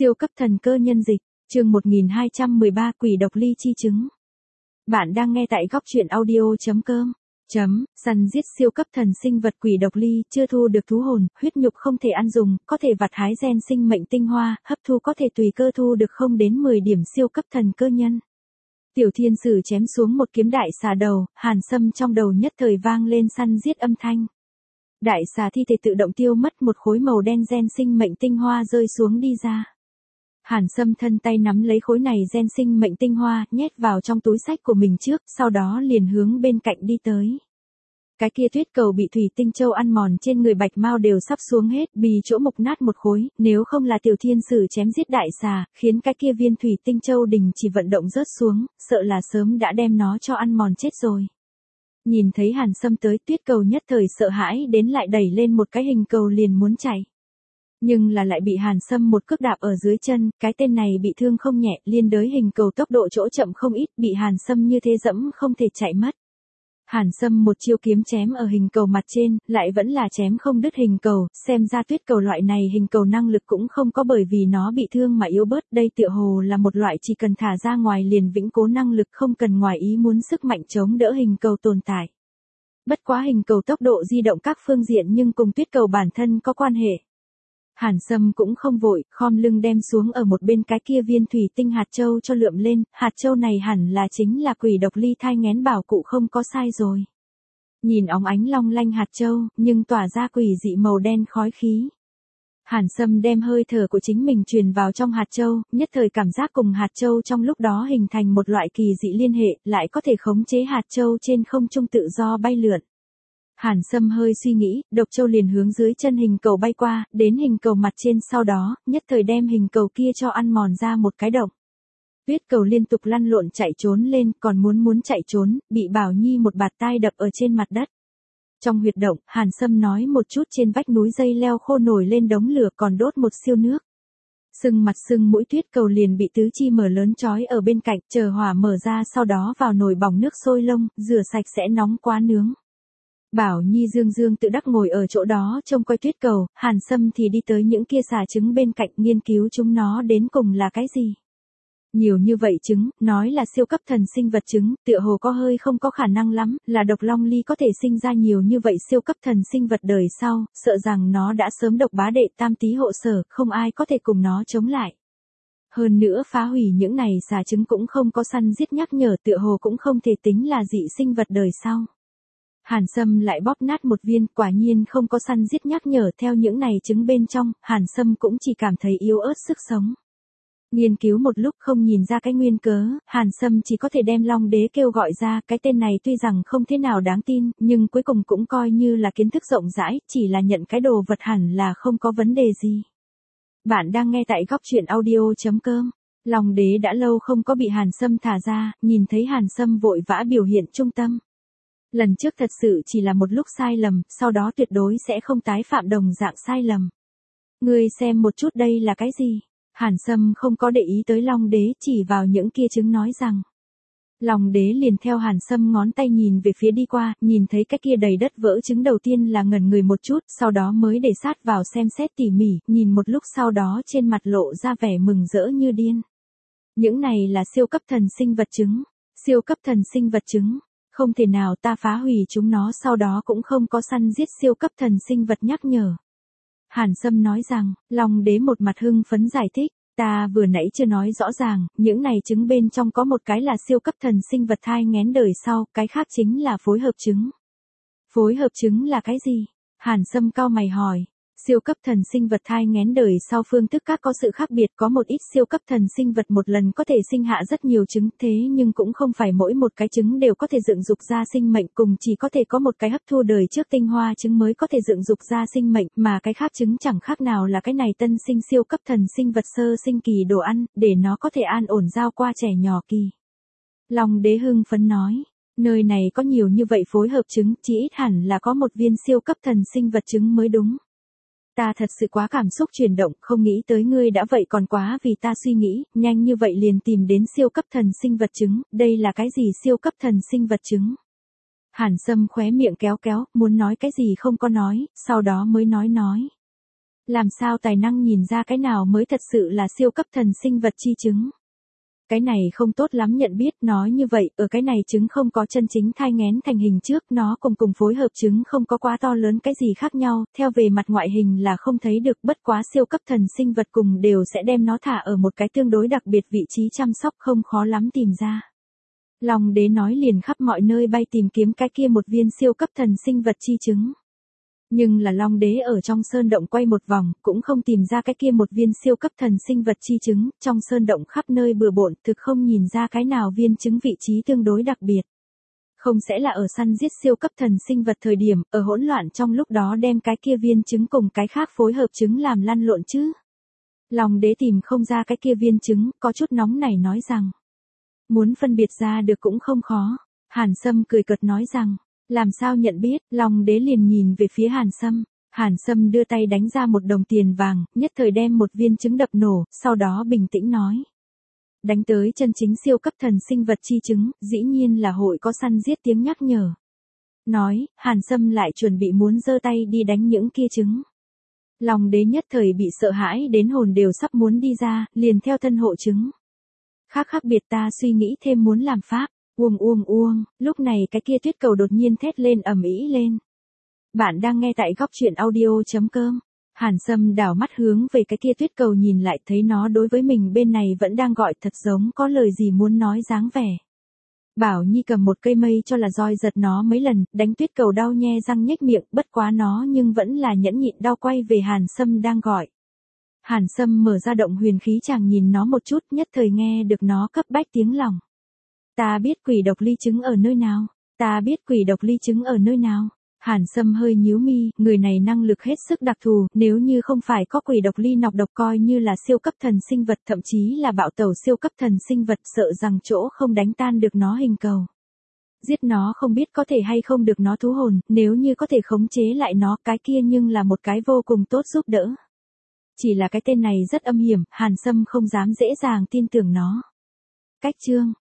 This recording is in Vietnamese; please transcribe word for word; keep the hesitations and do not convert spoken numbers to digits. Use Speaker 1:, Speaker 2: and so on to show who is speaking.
Speaker 1: Siêu cấp thần cơ nhân dịch, chương một nghìn hai trăm mười ba quỷ độc ly chi chứng. Bạn đang nghe tại góc truyện audio.com. Chấm, săn giết siêu cấp thần sinh vật quỷ độc ly, chưa thu được thú hồn, huyết nhục không thể ăn dùng, có thể vặt hái gen sinh mệnh tinh hoa, hấp thu có thể tùy cơ thu được không đến mười điểm siêu cấp thần cơ nhân. Tiểu thiên sử chém xuống một kiếm đại xà đầu, hàn sâm trong đầu nhất thời vang lên săn giết âm thanh. Đại xà thi thể tự động tiêu mất một khối màu đen gen sinh mệnh tinh hoa rơi xuống đi ra. Hàn Sâm thân tay nắm lấy khối này gen sinh mệnh tinh hoa, nhét vào trong túi xách của mình trước, sau đó liền hướng bên cạnh đi tới. Cái kia tuyết cầu bị thủy tinh châu ăn mòn trên người Bạch Mao đều sắp xuống hết, bì chỗ mục nát một khối, nếu không là tiểu thiên sử chém giết đại xà, khiến cái kia viên thủy tinh châu đình chỉ vận động rớt xuống, sợ là sớm đã đem nó cho ăn mòn chết rồi. Nhìn thấy Hàn Sâm tới, tuyết cầu nhất thời sợ hãi đến lại đẩy lên một cái hình cầu liền muốn chạy. Nhưng là lại bị Hàn Sâm một cước đạp ở dưới chân, cái tên này bị thương không nhẹ, liên đới hình cầu tốc độ chỗ chậm không ít, bị Hàn Sâm như thế dẫm không thể chạy mất. Hàn Sâm một chiêu kiếm chém ở hình cầu mặt trên, lại vẫn là chém không đứt hình cầu, xem ra tuyết cầu loại này hình cầu năng lực cũng không có bởi vì nó bị thương mà yếu bớt, đây tựa hồ là một loại chỉ cần thả ra ngoài liền vĩnh cố năng lực không cần ngoài ý muốn sức mạnh chống đỡ hình cầu tồn tại. Bất quá hình cầu tốc độ di động các phương diện nhưng cùng tuyết cầu bản thân có quan hệ. Hàn Sâm cũng không vội, khom lưng đem xuống ở một bên cái kia viên thủy tinh hạt châu cho lượm lên, hạt châu này hẳn là chính là quỷ độc ly thai nghén bảo cụ không có sai rồi. Nhìn óng ánh long lanh hạt châu, nhưng tỏa ra quỷ dị màu đen khói khí. Hàn Sâm đem hơi thở của chính mình truyền vào trong hạt châu, nhất thời cảm giác cùng hạt châu trong lúc đó hình thành một loại kỳ dị liên hệ, lại có thể khống chế hạt châu trên không trung tự do bay lượn. Hàn Sâm hơi suy nghĩ, độc châu liền hướng dưới chân hình cầu bay qua, đến hình cầu mặt trên sau đó, nhất thời đem hình cầu kia cho ăn mòn ra một cái động. Tuyết cầu liên tục lăn lộn chạy trốn lên, còn muốn muốn chạy trốn, bị Bảo Nhi một bạt tai đập ở trên mặt đất. Trong huyệt động, Hàn Sâm nói một chút trên vách núi dây leo khô nổi lên đống lửa còn đốt một siêu nước. Sưng mặt sưng mũi tuyết cầu liền bị tứ chi mở lớn trói ở bên cạnh, chờ hỏa mở ra sau đó vào nồi bỏng nước sôi lông, rửa sạch sẽ nóng quá nướng. Bảo Nhi dương dương tự đắc ngồi ở chỗ đó trông coi tuyết cầu, Hàn Sâm thì đi tới những kia xà trứng bên cạnh nghiên cứu chúng nó đến cùng là cái gì. Nhiều như vậy trứng, nói là siêu cấp thần sinh vật trứng, tựa hồ có hơi không có khả năng lắm, là độc long ly có thể sinh ra nhiều như vậy siêu cấp thần sinh vật đời sau, sợ rằng nó đã sớm độc bá đệ tam tý hộ sở, không ai có thể cùng nó chống lại. Hơn nữa phá hủy những này xà trứng cũng không có săn giết nhắc nhở, tựa hồ cũng không thể tính là dị sinh vật đời sau. Hàn Sâm lại bóp nát một viên, quả nhiên không có săn giết nhắc nhở, theo những này trứng bên trong, Hàn Sâm cũng chỉ cảm thấy yếu ớt sức sống. Nghiên cứu một lúc không nhìn ra cái nguyên cớ, Hàn Sâm chỉ có thể đem Long Đế kêu gọi ra, cái tên này tuy rằng không thế nào đáng tin, nhưng cuối cùng cũng coi như là kiến thức rộng rãi, chỉ là nhận cái đồ vật hẳn là không có vấn đề gì. Bạn đang nghe tại góc truyện audio.com. Long Đế đã lâu không có bị Hàn Sâm thả ra, nhìn thấy Hàn Sâm vội vã biểu hiện trung tâm. Lần trước thật sự chỉ là một lúc sai lầm, sau đó tuyệt đối sẽ không tái phạm đồng dạng sai lầm. Ngươi xem một chút đây là cái gì? Hàn Sâm không có để ý tới Long Đế, chỉ vào những kia trứng nói rằng. Long Đế liền theo Hàn Sâm ngón tay nhìn về phía đi qua, nhìn thấy cái kia đầy đất vỡ trứng đầu tiên là ngẩn người một chút, sau đó mới để sát vào xem xét tỉ mỉ, nhìn một lúc sau đó trên mặt lộ ra vẻ mừng rỡ như điên. Những này là siêu cấp thần sinh vật trứng, siêu cấp thần sinh vật trứng. Không thể nào ta phá hủy chúng nó sau đó cũng không có săn giết siêu cấp thần sinh vật nhắc nhở. Hàn Sâm nói rằng, Long Đế một mặt hưng phấn giải thích, ta vừa nãy chưa nói rõ ràng, những này trứng bên trong có một cái là siêu cấp thần sinh vật thai nghén đời sau, cái khác chính là phối hợp trứng. Phối hợp trứng là cái gì? Hàn Sâm cau mày hỏi. Siêu cấp thần sinh vật thai nghén đời sau phương thức các có sự khác biệt, có một ít siêu cấp thần sinh vật một lần có thể sinh hạ rất nhiều trứng, thế nhưng cũng không phải mỗi một cái trứng đều có thể dựng dục ra sinh mệnh, cùng chỉ có thể có một cái hấp thu đời trước tinh hoa trứng mới có thể dựng dục ra sinh mệnh, mà cái khác trứng chẳng khác nào là cái này tân sinh siêu cấp thần sinh vật sơ sinh kỳ đồ ăn, để nó có thể an ổn giao qua trẻ nhỏ kỳ. Long Đế hưng phấn nói, nơi này có nhiều như vậy phối hợp trứng, chỉ ít hẳn là có một viên siêu cấp thần sinh vật trứng mới đúng. Ta thật sự quá cảm xúc chuyển động, không nghĩ tới ngươi đã vậy còn quá vì ta suy nghĩ, nhanh như vậy liền tìm đến siêu cấp thần sinh vật trứng, đây là cái gì siêu cấp thần sinh vật trứng? Hàn Sâm khóe miệng kéo kéo, muốn nói cái gì không có nói, sau đó mới nói nói. Làm sao tài năng nhìn ra cái nào mới thật sự là siêu cấp thần sinh vật chi chứng? Cái này không tốt lắm nhận biết, nói như vậy, ở cái này trứng không có chân chính thai nghén thành hình trước, nó cùng cùng phối hợp trứng không có quá to lớn cái gì khác nhau, theo về mặt ngoại hình là không thấy được, bất quá siêu cấp thần sinh vật cùng đều sẽ đem nó thả ở một cái tương đối đặc biệt vị trí chăm sóc không khó lắm tìm ra. Long đế nói liền khắp mọi nơi bay tìm kiếm cái kia một viên siêu cấp thần sinh vật chi chứng. Nhưng là Long đế ở trong sơn động quay một vòng, cũng không tìm ra cái kia một viên siêu cấp thần sinh vật chi chứng, trong sơn động khắp nơi bừa bộn, thực không nhìn ra cái nào viên chứng vị trí tương đối đặc biệt. Không sẽ là ở săn giết siêu cấp thần sinh vật thời điểm, ở hỗn loạn trong lúc đó đem cái kia viên chứng cùng cái khác phối hợp chứng làm lăn lộn chứ. Long đế tìm không ra cái kia viên chứng, có chút nóng nảy nói rằng. Muốn phân biệt ra được cũng không khó. Hàn Sâm cười cợt nói rằng. Làm sao nhận biết, Long đế liền nhìn về phía Hàn Sâm. Hàn Sâm đưa tay đánh ra một đồng tiền vàng, nhất thời đem một viên trứng đập nổ, sau đó bình tĩnh nói. Đánh tới chân chính siêu cấp thần sinh vật chi chứng, dĩ nhiên là hội có săn giết tiếng nhắc nhở. Nói, Hàn Sâm lại chuẩn bị muốn giơ tay đi đánh những kia trứng. Long đế nhất thời bị sợ hãi đến hồn đều sắp muốn đi ra, liền theo thân hộ trứng. Khác khác biệt ta suy nghĩ thêm muốn làm pháp. Uông uông uông, lúc này cái kia tuyết cầu đột nhiên thét lên ầm ĩ lên. Bạn đang nghe tại góc truyện audio chấm com. Hàn Sâm đảo mắt hướng về cái kia tuyết cầu nhìn lại thấy nó đối với mình bên này vẫn đang gọi thật giống có lời gì muốn nói dáng vẻ. Bảo Nhi cầm một cây mây cho là roi giật nó mấy lần, đánh tuyết cầu đau nhe răng nhếch miệng, bất quá nó nhưng vẫn là nhẫn nhịn đau quay về Hàn Sâm đang gọi. Hàn Sâm mở ra động huyền khí chàng nhìn nó một chút, nhất thời nghe được nó cấp bách tiếng lòng. Ta biết quỷ độc ly trứng ở nơi nào, ta biết quỷ độc ly trứng ở nơi nào. Hàn Sâm hơi nhíu mi, người này năng lực hết sức đặc thù, nếu như không phải có quỷ độc ly nọc độc coi như là siêu cấp thần sinh vật, thậm chí là bạo tẩu siêu cấp thần sinh vật, sợ rằng chỗ không đánh tan được nó hình cầu. Giết nó không biết có thể hay không được nó thú hồn, nếu như có thể khống chế lại nó, cái kia nhưng là một cái vô cùng tốt giúp đỡ. Chỉ là cái tên này rất âm hiểm, Hàn Sâm không dám dễ dàng tin tưởng nó. Cách chương